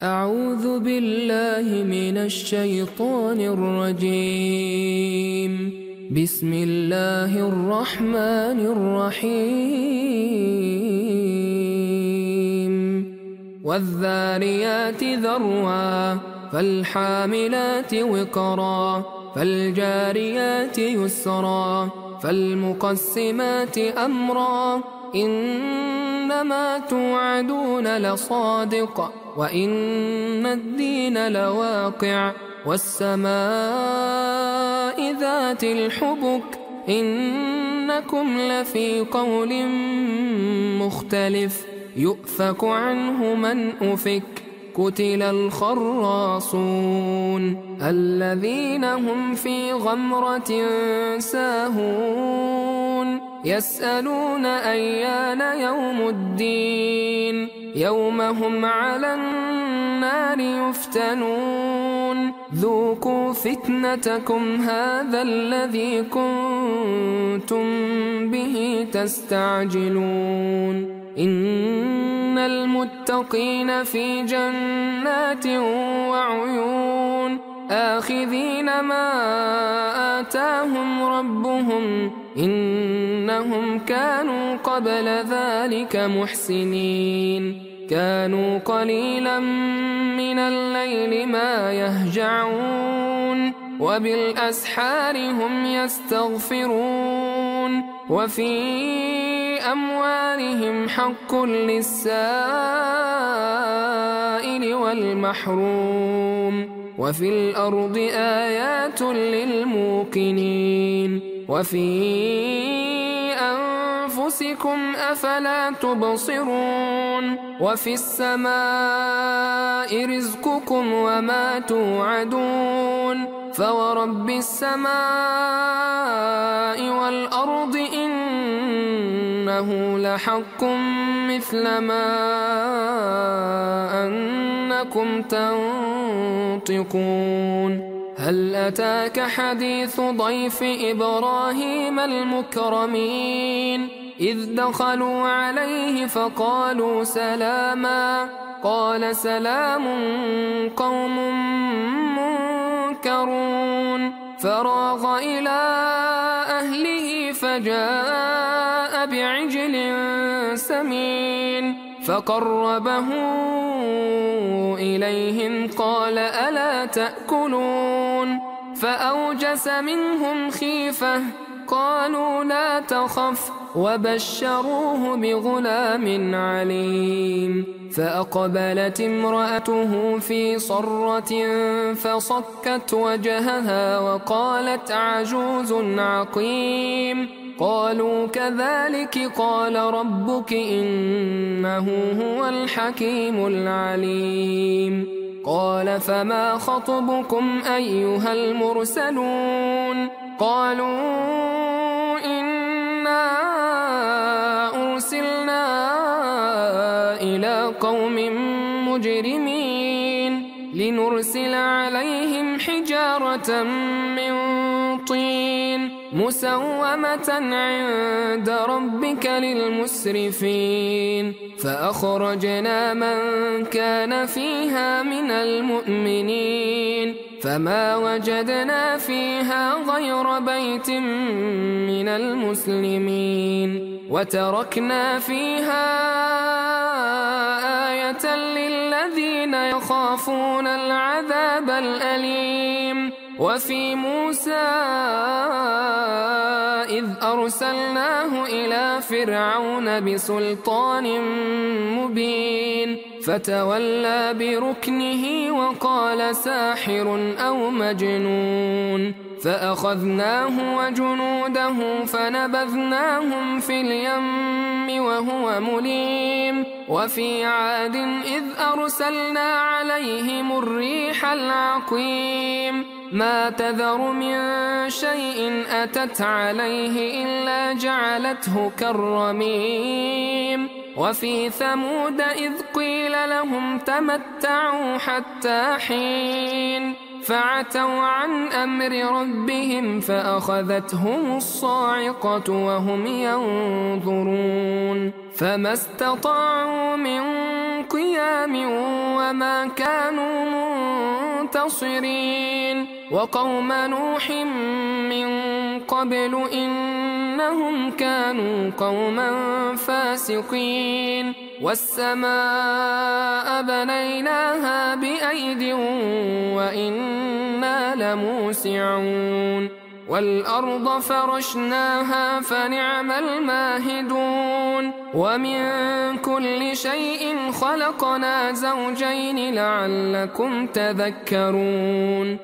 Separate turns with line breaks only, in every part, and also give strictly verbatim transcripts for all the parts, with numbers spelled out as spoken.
أعوذ بالله من الشيطان الرجيم. بسم الله الرحمن الرحيم. والذاريات ذروا فالحاملات وقرا فالجاريات يسرا فالمقسمات أمرا إنما توعدون لصادق وإن الدين لواقع والسماء ذات الحبك إنكم لفي قول مختلف يؤفك عنه من أفك قتل الخراصون الذين هم في غمرة ساهون يسألون أيان يوم الدين يوم هم على النار يفتنون ذوقوا فتنتكم هذا الذي كنتم به تستعجلون إن المتقين في جنات وعيون آخذين ما آتاهم ربهم إنهم كانوا قبل ذلك محسنين كانوا قليلا من الليل ما يهجعون وبالأسحار هم يستغفرون وفي أموالهم حق للسائل والمحروم وفي الأرض آيات للموقنين وفي أنفسكم أفلا تبصرون وفي السماء رزقكم وما توعدون فورب السماء والأرض إنه لحق مثل ما أنكم تنطقون هل أتاك حديث ضيف إبراهيم المكرمين إذ دخلوا عليه فقالوا سلاما قال سلام قوم منكرون فراغ إلى أهله فجاء بعجل سمين فقربه إليهم قال ألا تأكلون فأوجس منهم خيفة قالوا لا تخف وبشروه بغلام عليم فأقبلت امرأته في صرة فصكت وجهها وقالت عجوز عقيم قالوا كذلك قال ربك إنه هو الحكيم العليم قال فما خطبكم أيها المرسلون قالوا إنا أرسلنا إلى قوم مجرمين لنرسل عليهم حجارة من طين مسومة عند ربك للمسرفين فأخرجنا من كان فيها من المؤمنين فما وجدنا فيها غير بيت من المسلمين وتركنا فيها آية للذين يخافون العذاب الأليم وفي موسى إذ أرسلناه إلى فرعون بسلطان مبين فتولى بركنه وقال ساحر أو مجنون فأخذناه وجنوده فنبذناهم في اليم وهو مليم وفي عاد إذ أرسلنا عليهم الريح العقيم ما تذر من شيء أتت عليه إلا جعلته كالرميم وفي ثمود إذ قيل لهم تمتعوا حتى حين فعتوا عن أمر ربهم فأخذتهم الصاعقة وهم ينظرون فما استطاعوا من قيام وما كانوا منتصرين وقوم نوح من قبل إنهم كانوا قوما فاسقين والسماء بنيناها بأيد وإنا لموسعون والأرض فرشناها فنعم الماهدون ومن كل شيء خلقنا زوجين لعلكم تذكرون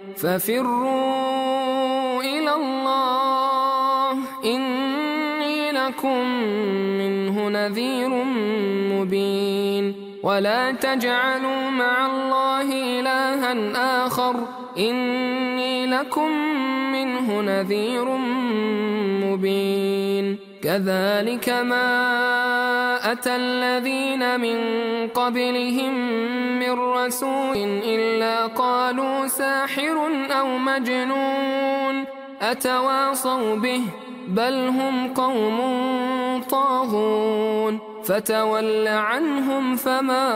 ففروا إلى الله إني لكم منه نذير مبين ولا تجعلوا مع الله إلها آخر إني لكم منه نذير مبين كذلك ما أتى الذين من قبلهم من رسول إلا قالوا ساحر أو مجنون أتواصوا به بل هم قوم طاغون فتول عنهم فما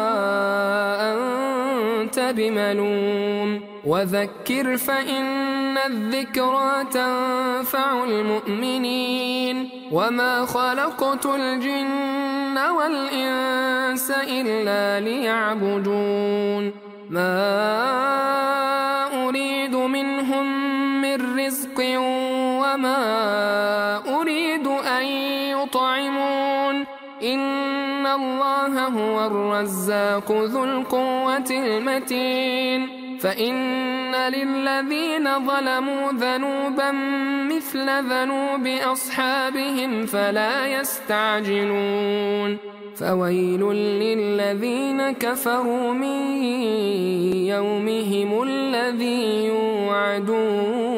أنت بملوم وذكر فإن الذكرى تنفع المؤمنين وما خلقت الجن والإنس إلا ليعبدون ما أريد منهم من رزق وما أريد أن يطعمون إن الله هو الرزاق ذو القوة المتين فإن للذين ظلموا ذنوبا مثل ذنوب أصحابهم فلا يستعجلون فويل للذين كفروا من يومهم الذي يوعدون.